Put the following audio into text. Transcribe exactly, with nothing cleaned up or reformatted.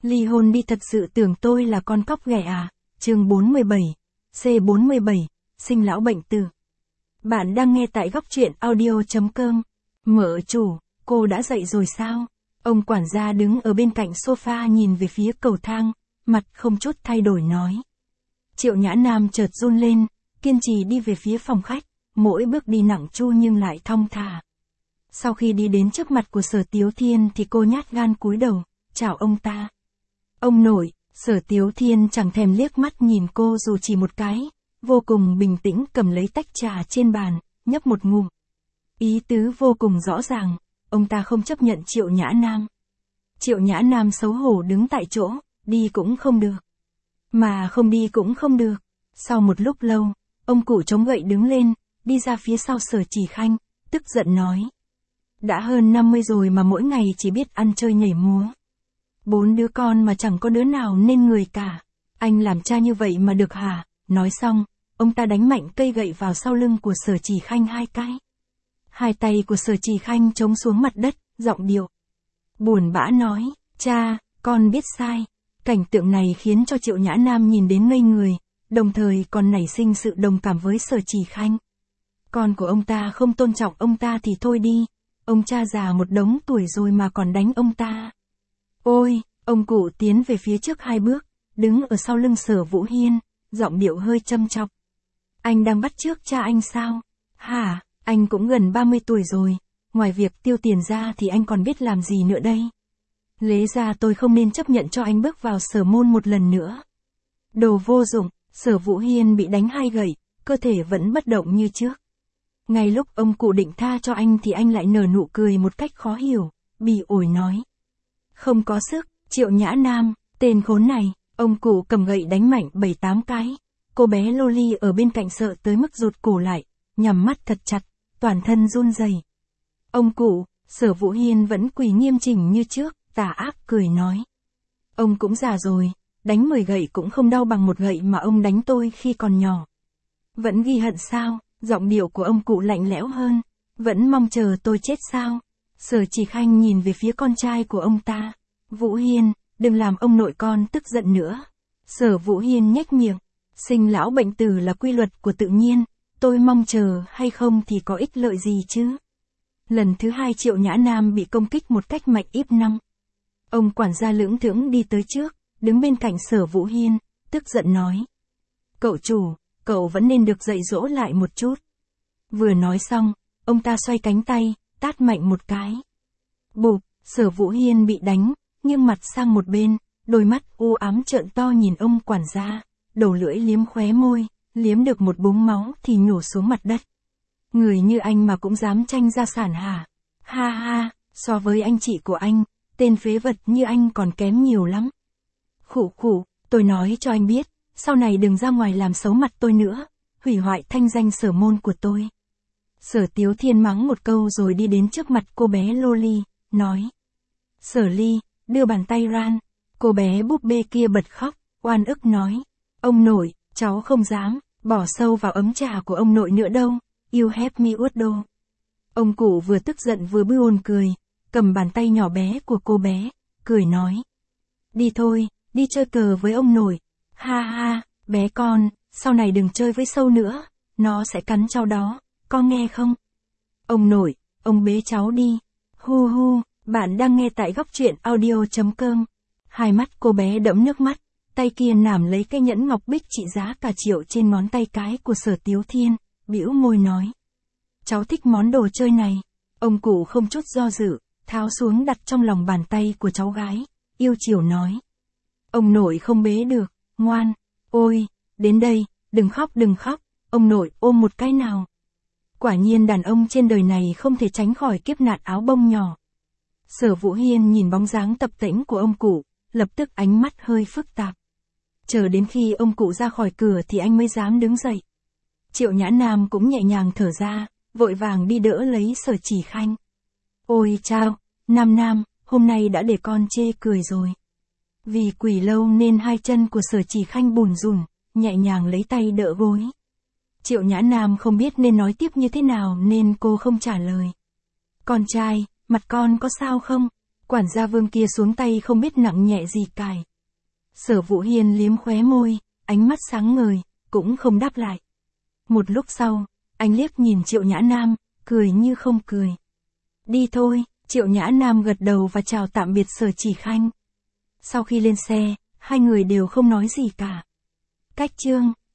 Ly hôn đi, thật sự tưởng tôi là con cóc ghẻ à? Chương bốn mươi bảy, C bốn mươi bảy, sinh lão bệnh tử. Bạn đang nghe tại góc truyện audio chấm com. Mợ chủ, cô đã dậy rồi sao? Ông quản gia đứng ở bên cạnh sofa nhìn về phía cầu thang, mặt không chút thay đổi nói. Triệu Nhã Nam chợt run lên, kiên trì đi về phía phòng khách, mỗi bước đi nặng chu nhưng lại thong thả. Sau khi đi đến trước mặt của Sở Tiếu Thiên thì cô nhát gan cúi đầu, chào ông ta. Ông nội. Sở Tiếu Thiên chẳng thèm liếc mắt nhìn cô dù chỉ một cái, vô cùng bình tĩnh cầm lấy tách trà trên bàn, nhấp một ngụm. Ý tứ vô cùng rõ ràng, ông ta không chấp nhận Triệu Nhã Nam. Triệu Nhã Nam xấu hổ đứng tại chỗ, đi cũng không được. Mà không đi cũng không được. Sau một lúc lâu, ông cụ chống gậy đứng lên, đi ra phía sau Sở Chỉ Khanh, tức giận nói. Đã hơn năm mươi rồi mà mỗi ngày chỉ biết ăn chơi nhảy múa. Bốn đứa con mà chẳng có đứa nào nên người cả. Anh làm cha như vậy mà được hả? Nói xong, ông ta đánh mạnh cây gậy vào sau lưng của Sở Chỉ Khanh hai cái. Hai tay của Sở Chỉ Khanh chống xuống mặt đất, giọng điệu buồn bã nói, cha, con biết sai. Cảnh tượng này khiến cho Triệu Nhã Nam nhìn đến ngây người, đồng thời còn nảy sinh sự đồng cảm với Sở Chỉ Khanh. Con của ông ta không tôn trọng ông ta thì thôi đi, ông cha già một đống tuổi rồi mà còn đánh ông ta. Ôi, ông cụ tiến về phía trước hai bước, đứng ở sau lưng Sở Vũ Hiên, giọng điệu hơi châm chọc. Anh đang bắt chước cha anh sao? Hả, anh cũng gần ba mươi tuổi rồi, ngoài việc tiêu tiền ra thì anh còn biết làm gì nữa đây? Lẽ ra tôi không nên chấp nhận cho anh bước vào Sở môn một lần nữa. Đồ vô dụng. Sở Vũ Hiên bị đánh hai gậy, cơ thể vẫn bất động như trước. Ngay lúc ông cụ định tha cho anh thì anh lại nở nụ cười một cách khó hiểu, bỉ ổi nói. Không có sức. Triệu Nhã Nam, tên khốn này. Ông cụ cầm gậy đánh mạnh bảy tám cái. Cô bé Loli ở bên cạnh sợ tới mức rụt cổ lại, nhắm mắt thật chặt, toàn thân run rẩy. Ông cụ. Sở Vũ Hiên vẫn quỳ nghiêm chỉnh như trước, tà ác cười nói. Ông cũng già rồi, đánh mười gậy cũng không đau bằng một gậy mà ông đánh tôi khi còn nhỏ. Vẫn ghi hận sao? Giọng điệu của ông cụ lạnh lẽo hơn. Vẫn mong chờ tôi chết sao? Sở Chỉ Khanh nhìn về phía con trai của ông ta. Vũ Hiên, đừng làm ông nội con tức giận nữa. Sở Vũ Hiên nhếch miệng. Sinh lão bệnh tử là quy luật của tự nhiên, tôi mong chờ hay không thì có ích lợi gì chứ? Lần thứ hai Triệu Nhã Nam bị công kích một cách mạnh íp năm. Ông quản gia lưỡng thững đi tới trước, đứng bên cạnh Sở Vũ Hiên, tức giận nói. Cậu chủ, cậu vẫn nên được dạy dỗ lại một chút. Vừa nói xong, ông ta xoay cánh tay, tát mạnh một cái. Bụp, Sở Vũ Hiên bị đánh, nghiêng mặt sang một bên, đôi mắt u ám trợn to nhìn ông quản gia, đầu lưỡi liếm khóe môi, liếm được một búng máu thì nhổ xuống mặt đất. Người như anh mà cũng dám tranh gia sản hả? Ha ha, so với anh chị của anh, tên phế vật như anh còn kém nhiều lắm. Khụ khụ, tôi nói cho anh biết, sau này đừng ra ngoài làm xấu mặt tôi nữa, hủy hoại thanh danh Sở môn của tôi. Sở Tiếu Thiên mắng một câu rồi đi đến trước mặt cô bé Loli, nói. Sở Ly, đưa bàn tay ran. Cô bé búp bê kia bật khóc, oan ức nói. Ông nội, cháu không dám, bỏ sâu vào ấm trà của ông nội nữa đâu. You help me Udo. Ông cụ vừa tức giận vừa buồn cười, cầm bàn tay nhỏ bé của cô bé, cười nói. Đi thôi, đi chơi cờ với ông nội. Ha ha, bé con, sau này đừng chơi với sâu nữa, nó sẽ cắn cháu đó, con nghe không? Ông nội, ông bế cháu đi. Hu hu, bạn đang nghe tại góc truyện audio chấm com. Hai mắt cô bé đẫm nước mắt, tay kia nắm lấy cái nhẫn ngọc bích trị giá cả triệu trên ngón tay cái của Sở Tiếu Thiên, bĩu môi nói. Cháu thích món đồ chơi này. Ông cụ không chút do dự, tháo xuống đặt trong lòng bàn tay của cháu gái, yêu chiều nói. Ông nội không bế được, ngoan. Ôi, đến đây, đừng khóc đừng khóc, ông nội ôm một cái nào. Quả nhiên đàn ông trên đời này không thể tránh khỏi kiếp nạn áo bông nhỏ. Sở Vũ Hiên nhìn bóng dáng tập tễnh của ông cụ, lập tức ánh mắt hơi phức tạp. Chờ đến khi ông cụ ra khỏi cửa thì anh mới dám đứng dậy. Triệu Nhã Nam cũng nhẹ nhàng thở ra, vội vàng đi đỡ lấy Sở Chỉ Khanh. Ôi chao, Nam Nam, hôm nay đã để con chê cười rồi. Vì quỳ lâu nên hai chân của Sở Chỉ Khanh bùn rùn, nhẹ nhàng lấy tay đỡ gối. Triệu Nhã Nam không biết nên nói tiếp như thế nào nên cô không trả lời. Con trai, mặt con có sao không? Quản gia Vương kia xuống tay không biết nặng nhẹ gì cài. Sở Vũ Hiên liếm khóe môi, ánh mắt sáng ngời, cũng không đáp lại. Một lúc sau, anh liếc nhìn Triệu Nhã Nam, cười như không cười. Đi thôi, Triệu Nhã Nam gật đầu và chào tạm biệt Sở Chỉ Khanh. Sau khi lên xe, hai người đều không nói gì cả. Cách chương